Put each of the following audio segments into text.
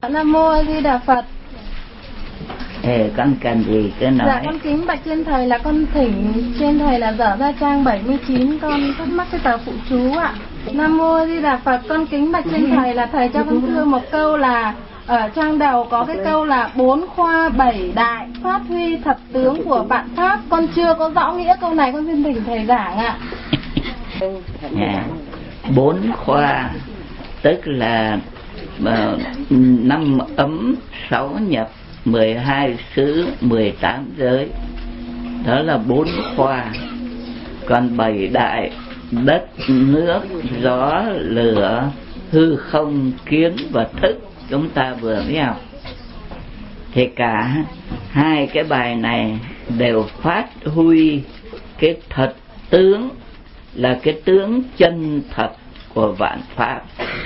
Nam mô A Di Đà Phật. Con cần gì cứ nói. Dạ con kính bạch trên thầy là con thỉnh trên thầy là dở ra trang 79, con thắc mắc cái tờ phụ chú ạ. Nam mô A Di Đà Phật, con kính bạch trên thầy là thầy cho con thưa một câu là ở trang đầu có cái câu là 4 khoa 7 đại phát huy thật tướng của vạn pháp. Con chưa có rõ nghĩa câu này, con xin thỉnh thầy giảng ạ. 4 khoa tức là 5 ấm 6 nhập 12 xứ 18 giới, đó là 4 khoa. Còn 7 đại đất nước gió lửa hư không kiến và thức chúng ta vừa mới học, thì cả hai cái bài này đều phát huy cái thật tướng, là cái tướng chân thật của vạn pháp.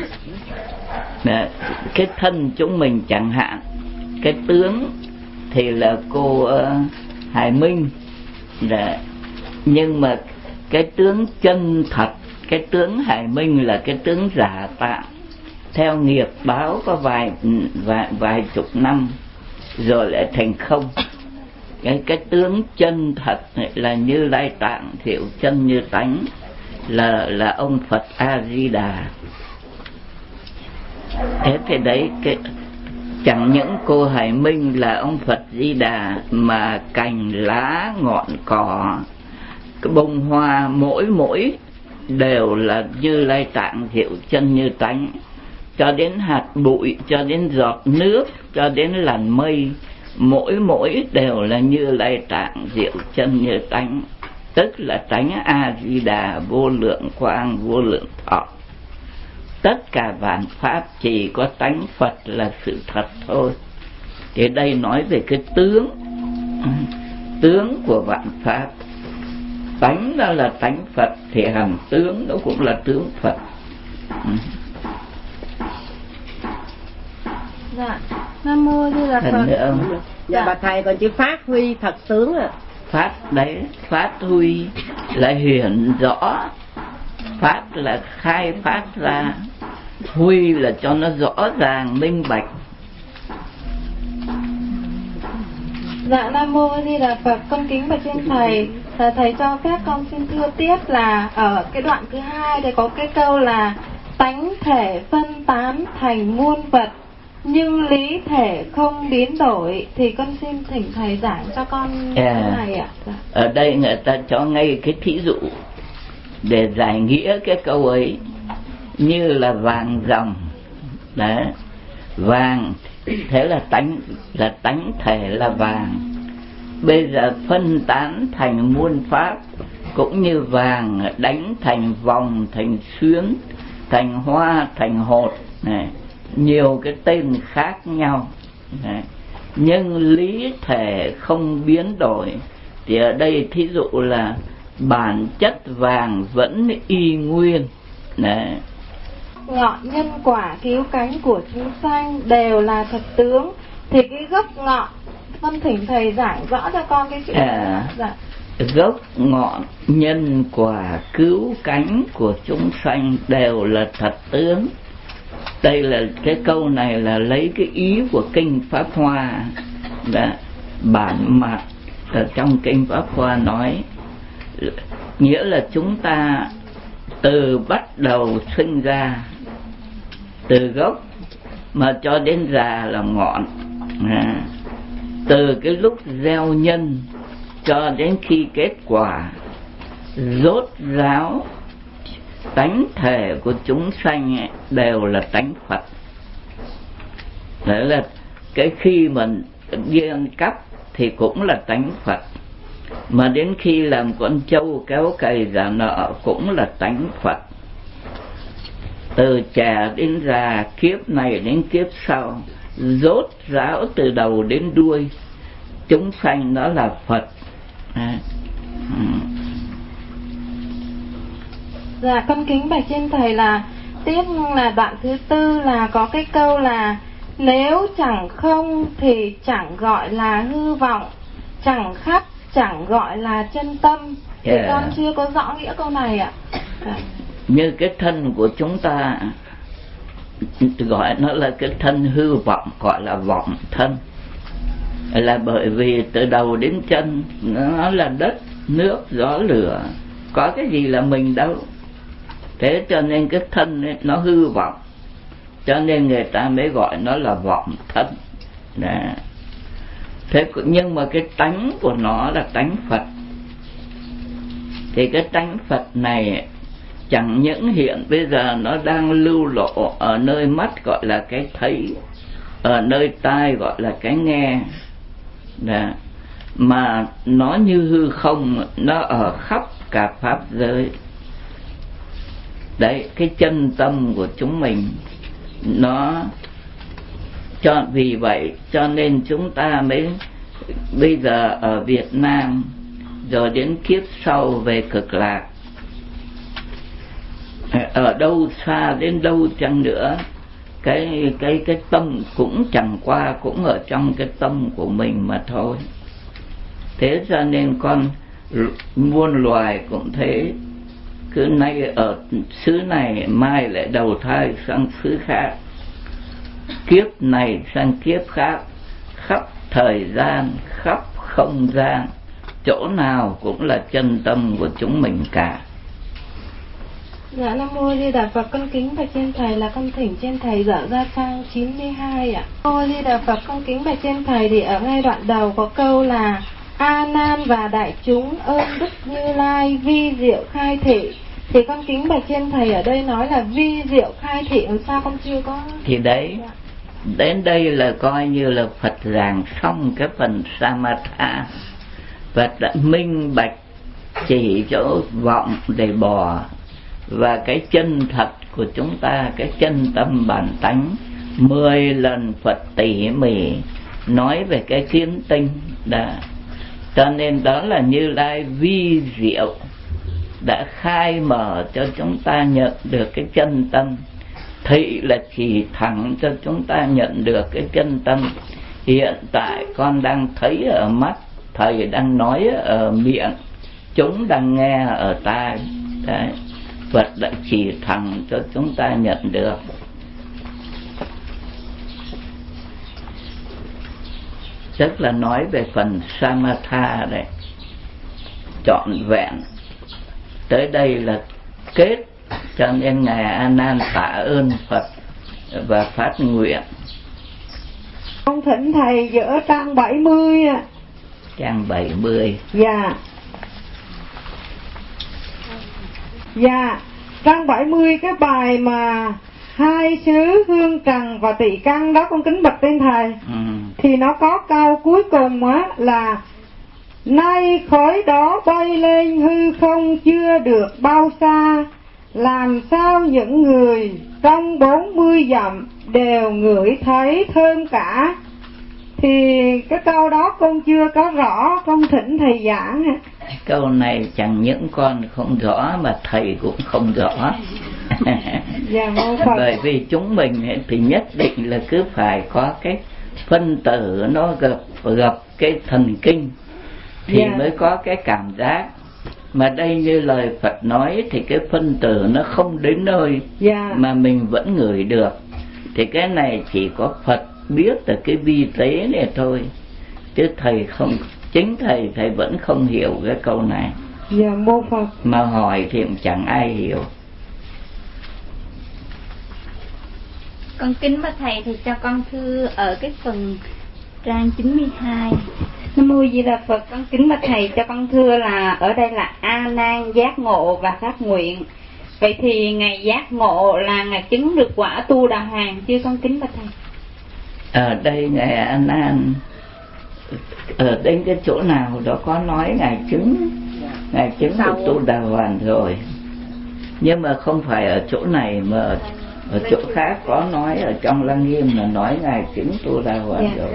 Cái thân chúng mình chẳng hạn, cái tướng thì là cô Hải Minh, nhưng mà cái tướng chân thật, cái tướng Hải Minh là cái tướng giả tạm, theo nghiệp báo có vài chục năm rồi lại thành không. Cái tướng chân thật là Như Lai Tạng Thiệu Chân Như Tánh, là ông Phật A Di Đà. Thế thì đấy, chẳng những cô Hải Minh là ông Phật Di Đà, mà cành lá ngọn cỏ, cái bông hoa mỗi đều là Như Lai Tạng Thiệu Chân Như Tánh, cho đến hạt bụi, cho đến giọt nước, cho đến làn mây, mỗi đều là Như Lai Tạng Thiệu Chân Như Tánh, tức là tánh A Di Đà vô lượng quang vô lượng thọ. Tất cả vạn pháp chỉ có tánh Phật là sự thật thôi. Thì đây nói về cái tướng của vạn pháp. Tánh đó là tánh Phật, thì hàm tướng nó cũng là tướng Phật. Dạ, Nam mô Di Đà Phật. Dạ bà thầy còn chữ phát huy thật tướng à. Phát đấy, phát huy là hiển rõ, phát là khai phát ra, huy là cho nó rõ ràng minh bạch. Dạ, Nam mô A Di Đà Phật, con kính bạch trên thầy, thầy cho phép con xin thưa tiếp là ở cái đoạn thứ 2 đây có cái câu là tánh thể phân tán thành muôn vật nhưng lý thể không biến đổi, thì con xin thỉnh thầy giảng cho con cái này ạ. Ở đây người ta cho ngay cái thí dụ để giải nghĩa cái câu ấy, như là vàng ròng đấy, vàng thế là tánh thể là vàng. Bây giờ phân tán thành muôn pháp, cũng như vàng đánh thành vòng, thành xuyến, thành hoa, thành hột này, nhiều cái tên khác nhau này. Nhưng lý thể không biến đổi, thì ở đây thí dụ là bản chất vàng vẫn y nguyên đấy. Ngọn nhân quả cứu cánh của chúng sanh đều là thật tướng, thì cái gốc ngọn, con thỉnh thầy giảng rõ cho con cái chữ dạ. Gốc ngọn nhân quả cứu cánh của chúng sanh đều là thật tướng. Đây là cái câu này là lấy cái ý của kinh Pháp Hoa đã bản mạc ở trong kinh Pháp Hoa nói, nghĩa là chúng ta từ bắt đầu sinh ra, từ gốc mà cho đến già là ngọn, từ cái lúc gieo nhân cho đến khi kết quả, rốt ráo tánh thể của chúng sanh đều là tánh Phật. Đấy là cái khi mình đi ăn cắp thì cũng là tánh Phật, mà đến khi làm con trâu kéo cày giả nợ cũng là tánh Phật. Từ trẻ đến già, kiếp này đến kiếp sau, rốt ráo từ đầu đến đuôi, chúng sanh đó là Phật. Dạ, con kính bạch trên thầy là tiếp là đoạn thứ 4 là có cái câu là nếu chẳng không thì chẳng gọi là hư vọng, chẳng khắp chẳng gọi là chân tâm. Thì con chưa có rõ nghĩa câu này ạ. Như cái thân của chúng ta gọi nó là cái thân hư vọng, gọi là vọng thân, là bởi vì từ đầu đến chân nó là đất nước gió lửa, có cái gì là mình đâu. Thế cho nên cái thân ấy, nó hư vọng, cho nên người ta mới gọi nó là vọng thân. Thế nhưng mà cái tánh của nó là tánh Phật. Thì cái tánh Phật này chẳng những hiện bây giờ nó đang lưu lộ ở nơi mắt gọi là cái thấy, ở nơi tai gọi là cái nghe, mà nó như hư không, nó ở khắp cả pháp giới. Đấy, cái chân tâm của chúng mình nó vì vậy cho nên chúng ta mới bây giờ ở Việt Nam rồi đến kiếp sau về Cực Lạc, ở đâu xa đến đâu chăng nữa, cái tâm cũng chẳng qua cũng ở trong cái tâm của mình mà thôi. Thế cho nên con muôn loài cũng thế, cứ nay ở xứ này mai lại đầu thai sang xứ khác, kiếp này sang kiếp khác, khắp thời gian, khắp không gian, chỗ nào cũng là chân tâm của chúng mình cả. Dạ, Nam Mô Di Đà Phật. Con kính bạch trên thầy là con thỉnh trên thầy dở ra trang 92 ạ. Nam Mô Di Đà Phật. Con kính bạch trên thầy thì ở ngay đoạn đầu có câu là A Nan và đại chúng ơn Đức Như Lai vi diệu khai thị. Thì con kính bạch trên thầy ở đây nói là vi diệu khai thị, làm sao con chưa có? Thì đấy, đến đây là coi như là Phật giảng xong cái phần Samatha. Phật đã minh bạch chỉ chỗ vọng để bỏ, và cái chân thật của chúng ta, cái chân tâm bản tánh 10 lần Phật tỉ mỉ nói về cái kiến tinh đã. Cho nên đó là Như Lai vi diệu đã khai mở cho chúng ta nhận được cái chân tâm. Thị là chỉ thẳng cho chúng ta nhận được cái chân tâm. Hiện tại con đang thấy ở mắt, thầy đang nói ở miệng, chúng đang nghe ở tai. Đấy, Phật đã chỉ thẳng cho chúng ta nhận được. Tức là nói về phần Samatha đấy, trọn vẹn. Tới đây là kết, cho nên Ngài A Nan tạ ơn Phật và phát nguyện. Con thỉnh thầy dở trang 70 ạ. Trang 70. Dạ. Dạ, trang 70 cái bài mà hai xứ hương trần và tỳ căn đó con kính bạch tên thầy. Thì nó có câu cuối cùng á là nay khói đó bay lên hư không chưa được bao xa, làm sao những người trong 40 dặm đều ngửi thấy thơm cả. Thì cái câu đó con chưa có rõ, con thỉnh thầy giảng. Câu này chẳng những con không rõ mà thầy cũng không rõ. Dạ, bởi vì chúng mình thì nhất định là cứ phải có cái phân tử nó gặp cái thần kinh thì mới có cái cảm giác. Mà đây như lời Phật nói thì cái phân tử nó không đến nơi mà mình vẫn ngửi được. Thì cái này chỉ có Phật biết được cái vi tế này thôi, chứ thầy không, chính thầy vẫn không hiểu cái câu này. Dạ, mô Phật. Mà hỏi thì cũng chẳng ai hiểu. Con kính bạch thầy thì cho con thưa ở cái phần trang 92. Nam Mô Di Đà Phật. Con kính bạch thầy cho con thưa là ở đây là A Nan giác ngộ và phát nguyện. Vậy thì ngày giác ngộ là ngày chứng được quả Tu Đà Hoàng chưa con kính bạch thầy? Ở đây Ngài A Nan ở đến cái chỗ nào đó có nói ngài chứng được Tu Đà Hoàng rồi, nhưng mà không phải ở chỗ này mà ở chỗ khác có nói. Ở trong Lăng Nghiêm là nói ngài chứng Tu Đà Hoàng rồi.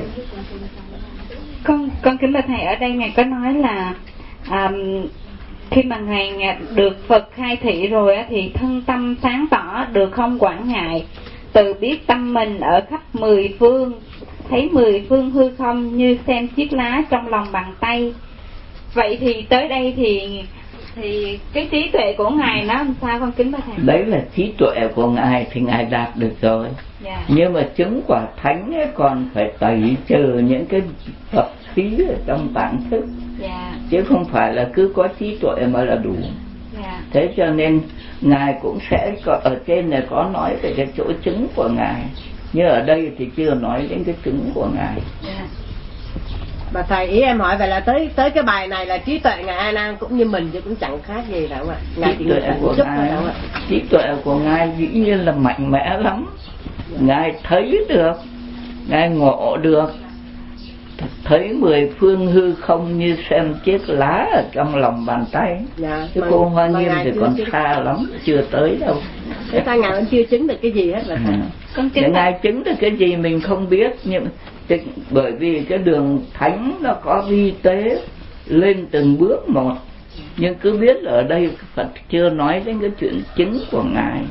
Con kính bạch thầy, ở đây ngài có nói là khi mà ngài được Phật khai thị rồi thì thân tâm sáng tỏ, được không quản ngại, tự biết tâm mình ở khắp 10 phương, thấy 10 phương hư không như xem chiếc lá trong lòng bàn tay. Vậy thì tới đây thì Thì cái trí tuệ của ngài nó làm sao con kính bạch thầy? Đấy là trí tuệ của ngài thì ngài đạt được rồi. Nhưng mà chứng quả thánh ấy còn phải tẩy trừ những cái vật khí ở trong tạng thức, chứ không phải là cứ có trí tuệ mà là đủ. Thế cho nên ngài cũng sẽ có, ở trên này có nói về cái chỗ chứng của ngài, nhưng ở đây thì chưa nói đến cái chứng của ngài. Mà thầy, ý em hỏi vậy là tới cái bài này là trí tuệ ngài A Nan cũng như mình chứ cũng chẳng khác gì phải không ạ? Ngài trí tuệ của ngài, trí tuệ của ngài dĩ nhiên là mạnh mẽ lắm. Ngài thấy được, ngài ngộ được, thấy mười phương hư không như xem chiếc lá ở trong lòng bàn tay. Chứ cô Hoa Nghiêm thì còn xa lắm, chưa tới đâu. Thế ta ngài vẫn chưa chứng được cái gì hết là thầy. Ngài chứng được cái gì mình không biết, nhưng bởi vì cái đường thánh nó có vi tế lên từng bước một, nhưng cứ biết là ở đây Phật chưa nói đến cái chuyện chứng của ngài.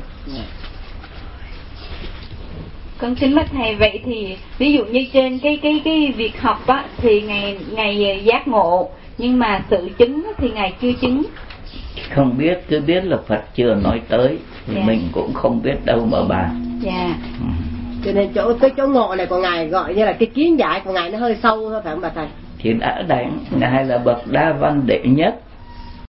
Con kính bạch thầy, vậy thì ví dụ như trên cái việc học á thì ngài giác ngộ, nhưng mà sự chứng thì ngài chưa chứng. Không biết, cứ biết là Phật chưa nói tới thì mình cũng không biết đâu mà bàn. Cho nên cái chỗ ngộ này của ngài gọi như là cái kiến giải của ngài nó hơi sâu thôi phải không bà thầy? Thì đã đánh ngài là bậc đa văn đệ nhất,